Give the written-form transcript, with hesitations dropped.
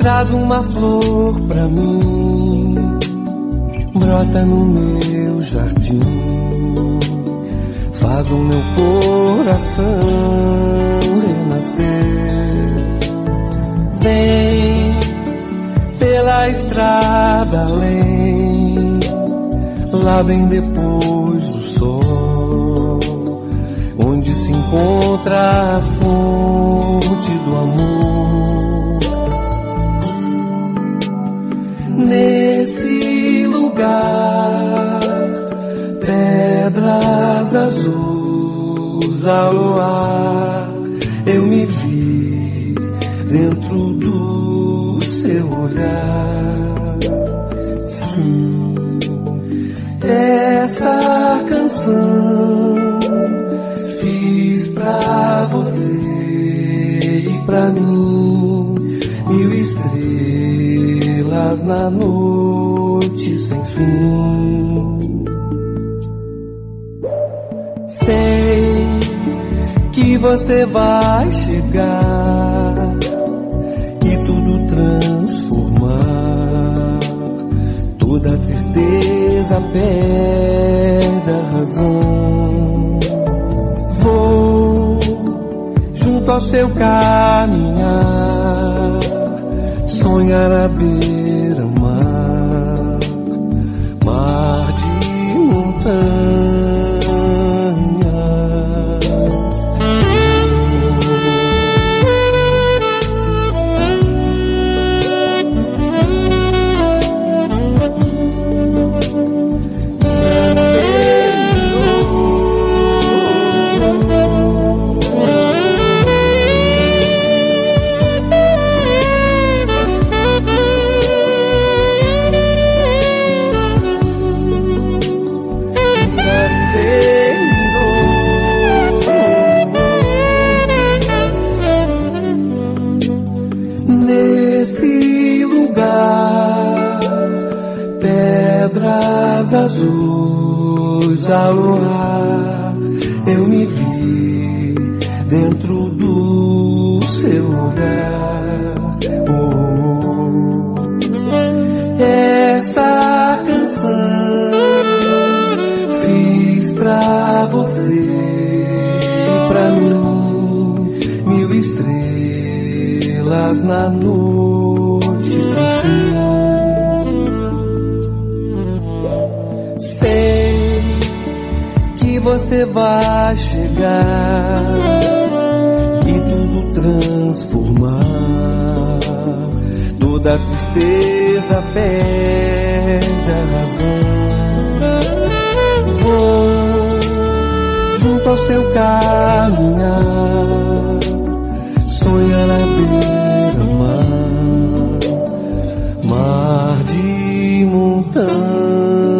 Traz uma flor pra mim, brota no meu jardim, faz o meu coração renascer. Vem pela estrada além, lá bem depois do sol, onde se encontra a fonte do amor. Nesse lugar, pedras azuis ao luar, eu me vi dentro do seu olhar. Sim, essa canção fiz pra você e pra mim, 1000 estrelas na noite sem fim. Sei que você vai chegar e tudo transformar, toda tristeza perde a razão. Vou junto ao seu caminhar, sonhar à beira-mar, mar de montanha. Nesse lugar, pedras azuis ao luar, eu me vi dentro do seu olhar. Oh, essa canção fiz pra você e pra mim, 1000 estrelas na noite sem fim. Sei que você vai chegar e tudo transformar, toda tristeza perde a razão. Vou junto ao seu caminhar, sonhar à beira-mar, mar de montanha.